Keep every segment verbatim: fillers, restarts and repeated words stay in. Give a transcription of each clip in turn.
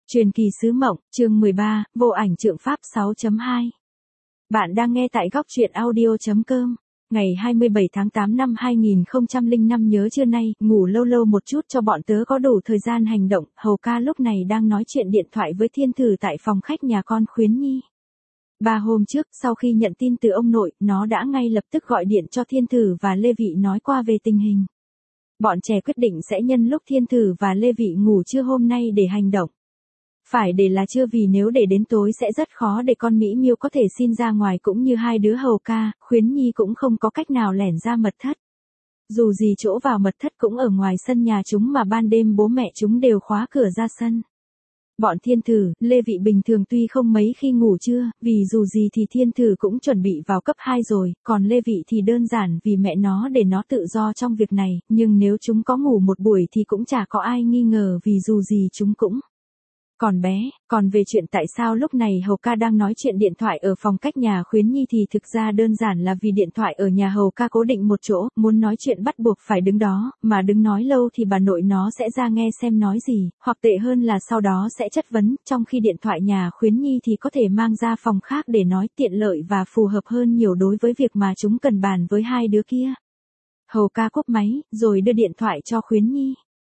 Truyền kỳ sứ mộng, chương mười ba, vô ảnh trượng pháp sáu chấm hai. Bạn đang nghe tại góc truyện audio chấm com. Ngày hai mươi bảy tháng tám năm hai nghìn không trăm lẻ năm nhớ trưa nay, ngủ lâu lâu một chút cho bọn tớ có đủ thời gian hành động. Hầu ca lúc này đang nói chuyện điện thoại với Thiên Thử tại phòng khách nhà con Khuyến Nhi. Ba hôm trước, sau khi nhận tin từ ông nội, nó đã ngay lập tức gọi điện cho Thiên Thử và Lê Vị nói qua về tình hình. Bọn trẻ quyết định sẽ nhân lúc Thiên Thử và Lê Vị ngủ trưa hôm nay để hành động. Phải để là chưa vì nếu để đến tối sẽ rất khó để con Mỹ Miêu có thể xin ra ngoài, cũng như hai đứa Hầu ca, Khuyến Nhi cũng không có cách nào lẻn ra mật thất. Dù gì chỗ vào mật thất cũng ở ngoài sân nhà chúng mà ban đêm bố mẹ chúng đều khóa cửa ra sân. Bọn Thiên Thử, Lê Vị bình thường tuy không mấy khi ngủ trưa, vì dù gì thì Thiên Thử cũng chuẩn bị vào cấp hai rồi, còn Lê Vị thì đơn giản vì mẹ nó để nó tự do trong việc này, nhưng nếu chúng có ngủ một buổi thì cũng chả có ai nghi ngờ vì dù gì chúng cũng còn bé. Còn về chuyện tại sao lúc này Hầu ca đang nói chuyện điện thoại ở phòng cách nhà Khuyến Nhi thì thực ra đơn giản là vì điện thoại ở nhà Hầu ca cố định một chỗ, muốn nói chuyện bắt buộc phải đứng đó, mà đứng nói lâu thì bà nội nó sẽ ra nghe xem nói gì, hoặc tệ hơn là sau đó sẽ chất vấn, trong khi điện thoại nhà Khuyến Nhi thì có thể mang ra phòng khác để nói, tiện lợi và phù hợp hơn nhiều đối với việc mà chúng cần bàn với hai đứa kia. Hầu ca cúp máy, rồi đưa điện thoại cho Khuyến Nhi.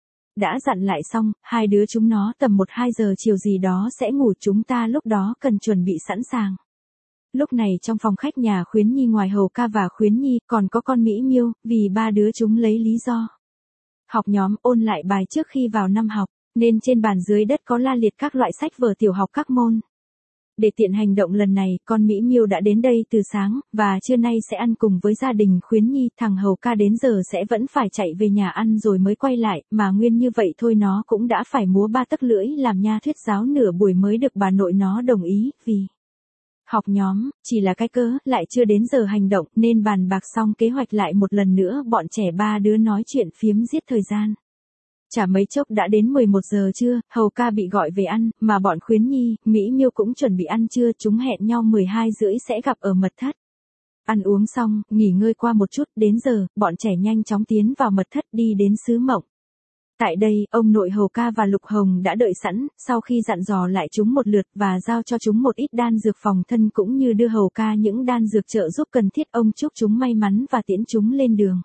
Đã dặn lại xong, hai đứa chúng nó tầm một hai giờ chiều gì đó sẽ ngủ, chúng ta lúc đó cần chuẩn bị sẵn sàng. Lúc này trong phòng khách nhà Khuyến Nhi ngoài Hầu ca và Khuyến Nhi còn có con Mỹ Miêu, vì ba đứa chúng lấy lý do học nhóm, ôn lại bài trước khi vào năm học, nên trên bàn dưới đất có la liệt các loại sách vở tiểu học các môn. Để tiện hành động lần này, con Mỹ Miêu đã đến đây từ sáng, và trưa nay sẽ ăn cùng với gia đình Khuyến Nhi. Thằng Hầu ca đến giờ sẽ vẫn phải chạy về nhà ăn rồi mới quay lại, mà nguyên như vậy thôi nó cũng đã phải múa ba tấc lưỡi làm nha thuyết giáo nửa buổi mới được bà nội nó đồng ý, vì học nhóm chỉ là cái cớ, lại chưa đến giờ hành động, nên bàn bạc xong kế hoạch lại một lần nữa, bọn trẻ ba đứa nói chuyện phiếm giết thời gian. Chả mấy chốc đã đến mười một giờ trưa, Hầu ca bị gọi về ăn, mà bọn Khuyến Nhi, Mỹ Miêu cũng chuẩn bị ăn trưa, chúng hẹn nhau mười hai rưỡi sẽ gặp ở mật thất. Ăn uống xong, nghỉ ngơi qua một chút, đến giờ, bọn trẻ nhanh chóng tiến vào mật thất đi đến xứ mộng. Tại đây, ông nội Hầu ca và Lục Hồng đã đợi sẵn, sau khi dặn dò lại chúng một lượt và giao cho chúng một ít đan dược phòng thân cũng như đưa Hầu ca những đan dược trợ giúp cần thiết, ông chúc chúng may mắn và tiễn chúng lên đường.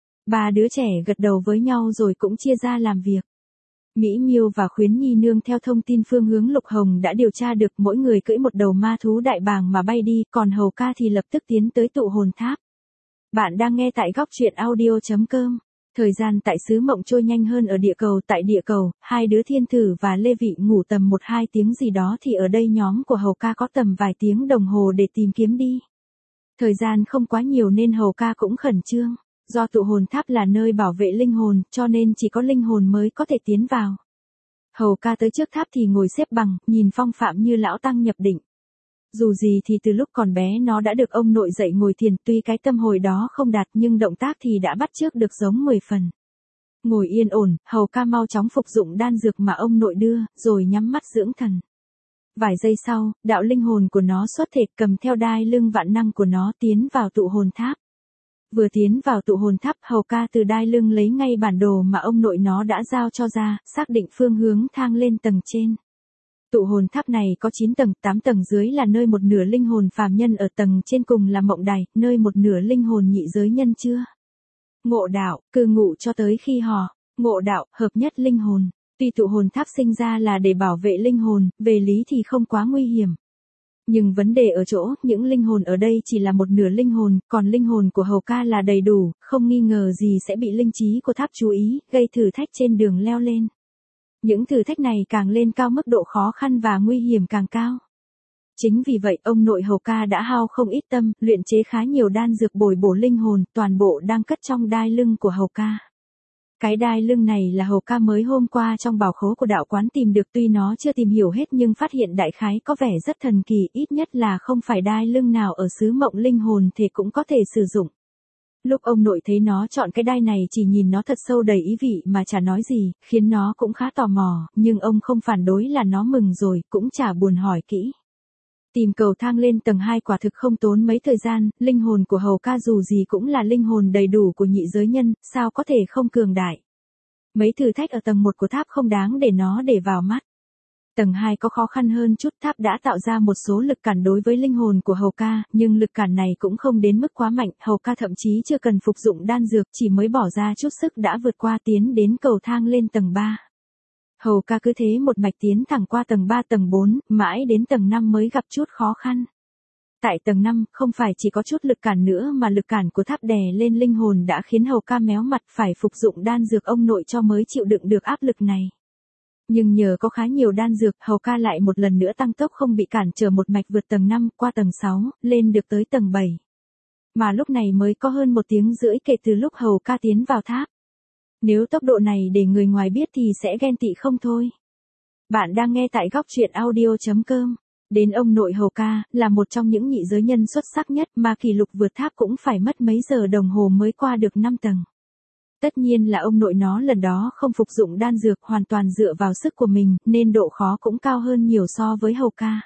Ba đứa trẻ gật đầu với nhau rồi cũng chia ra làm việc. Mỹ Miêu và Khuyến Nhi nương theo thông tin phương hướng Lục Hồng đã điều tra được, mỗi người cưỡi một đầu ma thú đại bàng mà bay đi, còn Hầu ca thì lập tức tiến tới tụ hồn tháp. Bạn đang nghe tại góc truyện audio chấm com. Thời gian tại xứ mộng trôi nhanh hơn ở địa cầu. Tại địa cầu, hai đứa Thiên Thử và Lê Vị ngủ tầm một hai tiếng gì đó thì ở đây nhóm của Hầu ca có tầm vài tiếng đồng hồ để tìm kiếm đi. Thời gian không quá nhiều nên Hầu ca cũng khẩn trương. Do tụ hồn tháp là nơi bảo vệ linh hồn, cho nên chỉ có linh hồn mới có thể tiến vào. Hầu ca tới trước tháp thì ngồi xếp bằng, nhìn phong phạm như lão tăng nhập định. Dù gì thì từ lúc còn bé nó đã được ông nội dạy ngồi thiền, tuy cái tâm hồi đó không đạt nhưng động tác thì đã bắt chước được giống mười phần. Ngồi yên ổn, Hầu ca mau chóng phục dụng đan dược mà ông nội đưa, rồi nhắm mắt dưỡng thần. Vài giây sau, đạo linh hồn của nó xuất thể cầm theo đai lưng vạn năng của nó tiến vào tụ hồn tháp. Vừa tiến vào tụ hồn tháp, Hầu ca từ đai lưng lấy ngay bản đồ mà ông nội nó đã giao cho ra, xác định phương hướng thang lên tầng trên. Tụ hồn tháp này có chín tầng, tám tầng dưới là nơi một nửa linh hồn phàm nhân, ở tầng trên cùng là mộng đài, nơi một nửa linh hồn nhị giới nhân chưa ngộ đạo, cư ngụ cho tới khi họ ngộ đạo, hợp nhất linh hồn. Tuy tụ hồn tháp sinh ra là để bảo vệ linh hồn, về lý thì không quá nguy hiểm. Nhưng vấn đề ở chỗ, những linh hồn ở đây chỉ là một nửa linh hồn, còn linh hồn của Hầu ca là đầy đủ, không nghi ngờ gì sẽ bị linh trí của tháp chú ý, gây thử thách trên đường leo lên. Những thử thách này càng lên cao mức độ khó khăn và nguy hiểm càng cao. Chính vì vậy, ông nội Hầu ca đã hao không ít tâm, luyện chế khá nhiều đan dược bồi bổ linh hồn, toàn bộ đang cất trong đai lưng của Hầu ca. Cái đai lưng này là Hầu ca mới hôm qua trong bảo khố của đạo quán tìm được, tuy nó chưa tìm hiểu hết nhưng phát hiện đại khái có vẻ rất thần kỳ, ít nhất là không phải đai lưng nào ở xứ mộng linh hồn thể cũng có thể sử dụng. Lúc ông nội thấy nó chọn cái đai này chỉ nhìn nó thật sâu đầy ý vị mà chả nói gì, khiến nó cũng khá tò mò, nhưng ông không phản đối là nó mừng rồi, cũng chả buồn hỏi kỹ. Tìm cầu thang lên tầng hai quả thực không tốn mấy thời gian, linh hồn của Hầu ca dù gì cũng là linh hồn đầy đủ của nhị giới nhân, sao có thể không cường đại. Mấy thử thách ở tầng một của tháp không đáng để nó để vào mắt. Tầng hai có khó khăn hơn chút, tháp đã tạo ra một số lực cản đối với linh hồn của Hầu ca, nhưng lực cản này cũng không đến mức quá mạnh, Hầu ca thậm chí chưa cần phục dụng đan dược, chỉ mới bỏ ra chút sức đã vượt qua tiến đến cầu thang lên tầng ba. Hầu ca cứ thế một mạch tiến thẳng qua tầng ba tầng bốn, mãi đến tầng năm mới gặp chút khó khăn. Tại tầng năm, không phải chỉ có chút lực cản nữa mà lực cản của tháp đè lên linh hồn đã khiến Hầu ca méo mặt, phải phục dụng đan dược ông nội cho mới chịu đựng được áp lực này. Nhưng nhờ có khá nhiều đan dược, Hầu ca lại một lần nữa tăng tốc không bị cản trở một mạch vượt tầng năm, qua tầng sáu, lên được tới tầng bảy. Mà lúc này mới có hơn một tiếng rưỡi kể từ lúc Hầu ca tiến vào tháp. Nếu tốc độ này để người ngoài biết thì sẽ ghen tị không thôi. Bạn đang nghe tại góc truyện audio chấm com. Đến ông nội Hầu ca, là một trong những nhị giới nhân xuất sắc nhất mà kỷ lục vượt tháp cũng phải mất mấy giờ đồng hồ mới qua được năm tầng. Tất nhiên là ông nội nó lần đó không phục dụng đan dược, hoàn toàn dựa vào sức của mình, nên độ khó cũng cao hơn nhiều so với Hầu ca.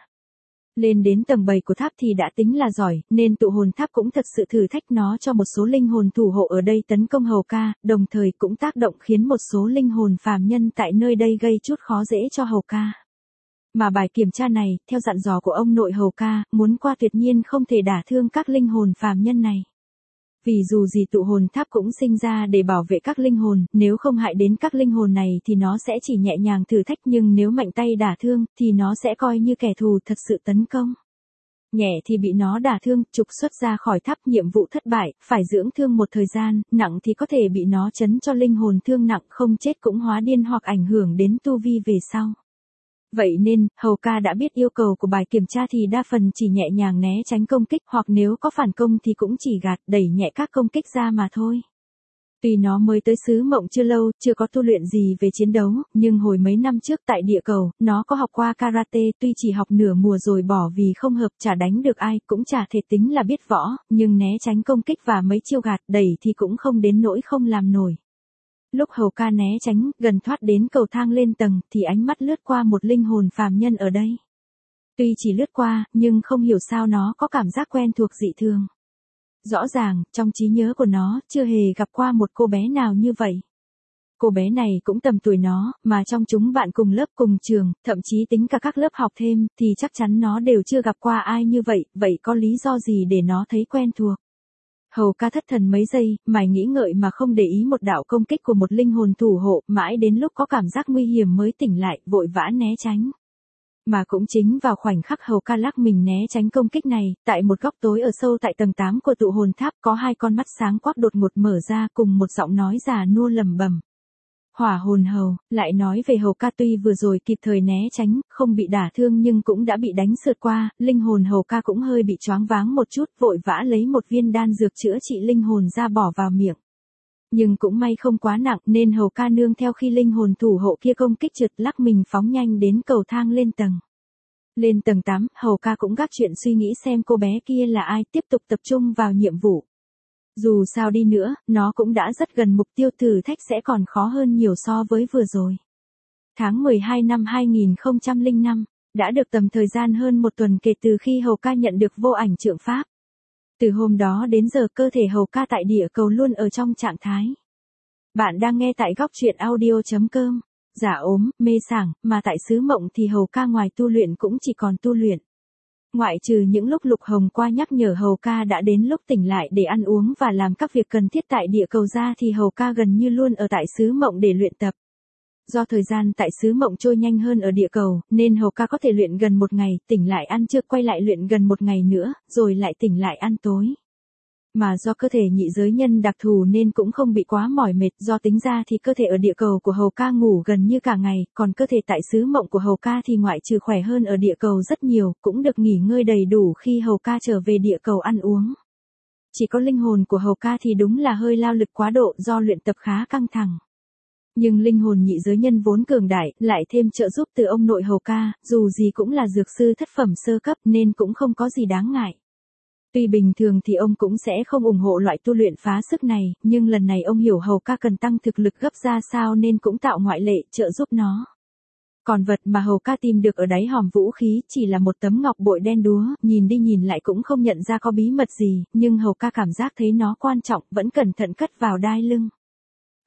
Lên đến tầng bảy của tháp thì đã tính là giỏi, nên tụ hồn tháp cũng thật sự thử thách nó cho một số linh hồn thủ hộ ở đây tấn công Hầu ca, đồng thời cũng tác động khiến một số linh hồn phàm nhân tại nơi đây gây chút khó dễ cho Hầu ca. Mà bài kiểm tra này, theo dặn dò của ông nội Hầu ca, muốn qua tuyệt nhiên không thể đả thương các linh hồn phàm nhân này. Vì dù gì tụ hồn tháp cũng sinh ra để bảo vệ các linh hồn, nếu không hại đến các linh hồn này thì nó sẽ chỉ nhẹ nhàng thử thách, nhưng nếu mạnh tay đả thương, thì nó sẽ coi như kẻ thù thật sự tấn công. Nhẹ thì bị nó đả thương, trục xuất ra khỏi tháp, nhiệm vụ thất bại, phải dưỡng thương một thời gian, nặng thì có thể bị nó chấn cho linh hồn thương nặng, không chết cũng hóa điên hoặc ảnh hưởng đến tu vi về sau. Vậy nên, Hầu ca đã biết yêu cầu của bài kiểm tra thì đa phần chỉ nhẹ nhàng né tránh công kích, hoặc nếu có phản công thì cũng chỉ gạt, đẩy nhẹ các công kích ra mà thôi. Tuy nó mới tới xứ Mộng chưa lâu, chưa có tu luyện gì về chiến đấu, nhưng hồi mấy năm trước tại địa cầu, nó có học qua karate, tuy chỉ học nửa mùa rồi bỏ vì không hợp, chả đánh được ai, cũng chả thể tính là biết võ, nhưng né tránh công kích và mấy chiêu gạt, đẩy thì cũng không đến nỗi không làm nổi. Lúc Hầu ca né tránh, gần thoát đến cầu thang lên tầng, thì ánh mắt lướt qua một linh hồn phàm nhân ở đây. Tuy chỉ lướt qua, nhưng không hiểu sao nó có cảm giác quen thuộc dị thường. Rõ ràng, trong trí nhớ của nó, chưa hề gặp qua một cô bé nào như vậy. Cô bé này cũng tầm tuổi nó, mà trong chúng bạn cùng lớp cùng trường, thậm chí tính cả các lớp học thêm, thì chắc chắn nó đều chưa gặp qua ai như vậy, vậy có lý do gì để nó thấy quen thuộc? Hầu ca thất thần mấy giây, mải nghĩ ngợi mà không để ý một đạo công kích của một linh hồn thủ hộ, mãi đến lúc có cảm giác nguy hiểm mới tỉnh lại, vội vã né tránh. Mà cũng chính vào khoảnh khắc Hầu ca lắc mình né tránh công kích này, tại một góc tối ở sâu tại tầng tám của tụ hồn tháp, có hai con mắt sáng quắc đột ngột mở ra, cùng một giọng nói già nua lẩm bẩm. Hỏa hồn Hầu, lại nói về Hầu ca tuy vừa rồi kịp thời né tránh, không bị đả thương nhưng cũng đã bị đánh sượt qua, linh hồn Hầu ca cũng hơi bị choáng váng một chút, vội vã lấy một viên đan dược chữa trị linh hồn ra bỏ vào miệng. Nhưng cũng may không quá nặng, nên Hầu ca nương theo khi linh hồn thủ hộ kia công kích trượt, lắc mình phóng nhanh đến cầu thang lên tầng. Lên tầng tám, Hầu ca cũng gác chuyện suy nghĩ xem cô bé kia là ai, tiếp tục tập trung vào nhiệm vụ. Dù sao đi nữa, nó cũng đã rất gần mục tiêu, thử thách sẽ còn khó hơn nhiều so với vừa rồi. Tháng mười hai năm hai nghìn không trăm lẻ năm, đã được tầm thời gian hơn một tuần kể từ khi Hầu ca nhận được vô ảnh trượng pháp. Từ hôm đó đến giờ cơ thể Hầu ca tại địa cầu luôn ở trong trạng thái. Bạn đang nghe tại góc truyện audio chấm com. Giả ốm, mê sảng, mà tại xứ Mộng thì Hầu ca ngoài tu luyện cũng chỉ còn tu luyện. Ngoại trừ những lúc Lục Hồng qua nhắc nhở Hầu ca đã đến lúc tỉnh lại để ăn uống và làm các việc cần thiết tại địa cầu ra thì Hầu ca gần như luôn ở tại xứ Mộng để luyện tập. Do thời gian tại xứ Mộng trôi nhanh hơn ở địa cầu, nên Hầu ca có thể luyện gần một ngày, tỉnh lại ăn trưa quay lại luyện gần một ngày nữa, rồi lại tỉnh lại ăn tối. Mà do cơ thể nhị giới nhân đặc thù nên cũng không bị quá mỏi mệt, do tính ra thì cơ thể ở địa cầu của Hầu ca ngủ gần như cả ngày, còn cơ thể tại xứ Mộng của Hầu ca thì ngoại trừ khỏe hơn ở địa cầu rất nhiều, cũng được nghỉ ngơi đầy đủ khi Hầu ca trở về địa cầu ăn uống. Chỉ có linh hồn của Hầu ca thì đúng là hơi lao lực quá độ do luyện tập khá căng thẳng. Nhưng linh hồn nhị giới nhân vốn cường đại, lại thêm trợ giúp từ ông nội Hầu ca, dù gì cũng là dược sư thất phẩm sơ cấp nên cũng không có gì đáng ngại. Tuy bình thường thì ông cũng sẽ không ủng hộ loại tu luyện phá sức này, nhưng lần này ông hiểu Hầu ca cần tăng thực lực gấp ra sao nên cũng tạo ngoại lệ, trợ giúp nó. Còn vật mà Hầu ca tìm được ở đáy hòm vũ khí chỉ là một tấm ngọc bội đen đúa, nhìn đi nhìn lại cũng không nhận ra có bí mật gì, nhưng Hầu ca cảm giác thấy nó quan trọng, vẫn cẩn thận cất vào đai lưng.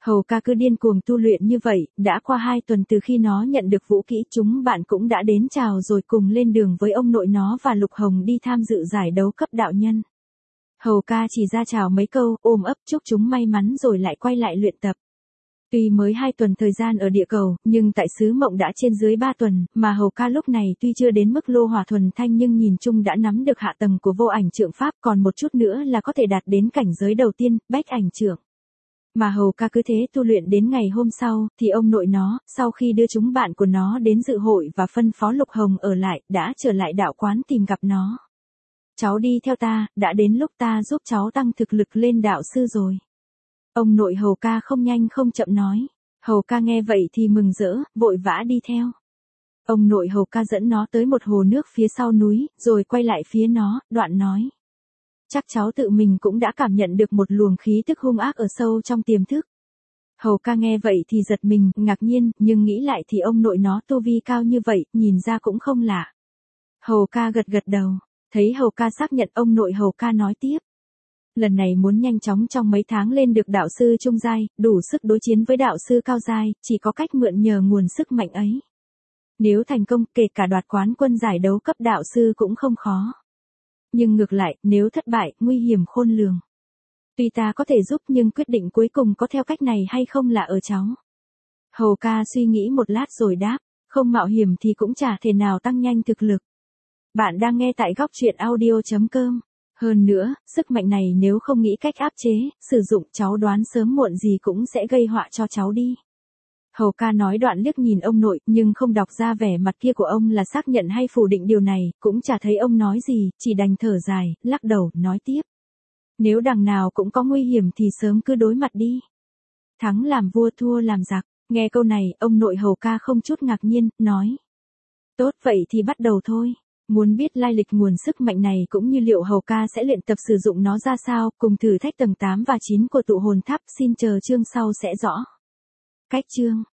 Hầu ca cứ điên cuồng tu luyện như vậy, đã qua hai tuần từ khi nó nhận được vũ kỹ, chúng bạn cũng đã đến chào rồi cùng lên đường với ông nội nó và Lục Hồng đi tham dự giải đấu cấp đạo nhân. Hầu ca chỉ ra chào mấy câu, ôm ấp chúc chúng may mắn rồi lại quay lại luyện tập. Tuy mới hai tuần thời gian ở địa cầu, nhưng tại xứ mộng đã trên dưới ba tuần, mà Hầu ca lúc này tuy chưa đến mức lô hỏa thuần thanh nhưng nhìn chung đã nắm được hạ tầng của vô ảnh trượng pháp, còn một chút nữa là có thể đạt đến cảnh giới đầu tiên, bách ảnh trượng. Mà Hầu ca cứ thế tu luyện đến ngày hôm sau, thì ông nội nó, sau khi đưa chúng bạn của nó đến dự hội và phân phó Lục Hồng ở lại, đã trở lại đạo quán tìm gặp nó. Cháu đi theo ta, đã đến lúc ta giúp cháu tăng thực lực lên đạo sư rồi. Ông nội Hầu ca không nhanh không chậm nói. Hầu ca nghe vậy thì mừng rỡ, vội vã đi theo. Ông nội Hầu ca dẫn nó tới một hồ nước phía sau núi, rồi quay lại phía nó, đoạn nói. Chắc cháu tự mình cũng đã cảm nhận được một luồng khí tức hung ác ở sâu trong tiềm thức. Hầu ca nghe vậy thì giật mình, ngạc nhiên, nhưng nghĩ lại thì ông nội nó tu vi cao như vậy, nhìn ra cũng không lạ. Hầu ca gật gật đầu, thấy Hầu ca xác nhận, ông nội Hầu ca nói tiếp. Lần này muốn nhanh chóng trong mấy tháng lên được đạo sư trung giai, đủ sức đối chiến với đạo sư cao giai, chỉ có cách mượn nhờ nguồn sức mạnh ấy. Nếu thành công, kể cả đoạt quán quân giải đấu cấp đạo sư cũng không khó. Nhưng ngược lại, nếu thất bại, nguy hiểm khôn lường. Tuy ta có thể giúp nhưng quyết định cuối cùng có theo cách này hay không là ở cháu. Hầu ca suy nghĩ một lát rồi đáp, không mạo hiểm thì cũng chả thể nào tăng nhanh thực lực. Bạn đang nghe tại góc truyện audio chấm com. Hơn nữa, sức mạnh này nếu không nghĩ cách áp chế, sử dụng, cháu đoán sớm muộn gì cũng sẽ gây họa cho cháu đi. Hầu ca nói đoạn liếc nhìn ông nội, nhưng không đọc ra vẻ mặt kia của ông là xác nhận hay phủ định điều này, cũng chả thấy ông nói gì, chỉ đành thở dài, lắc đầu, nói tiếp. Nếu đằng nào cũng có nguy hiểm thì sớm cứ đối mặt đi. Thắng làm vua, thua làm giặc. Nghe câu này, ông nội Hầu ca không chút ngạc nhiên, nói. Tốt vậy thì bắt đầu thôi. Muốn biết lai lịch nguồn sức mạnh này cũng như liệu Hầu ca sẽ luyện tập sử dụng nó ra sao, cùng thử thách tầng tám và chín của tụ hồn tháp, xin chờ chương sau sẽ rõ. Cách chương.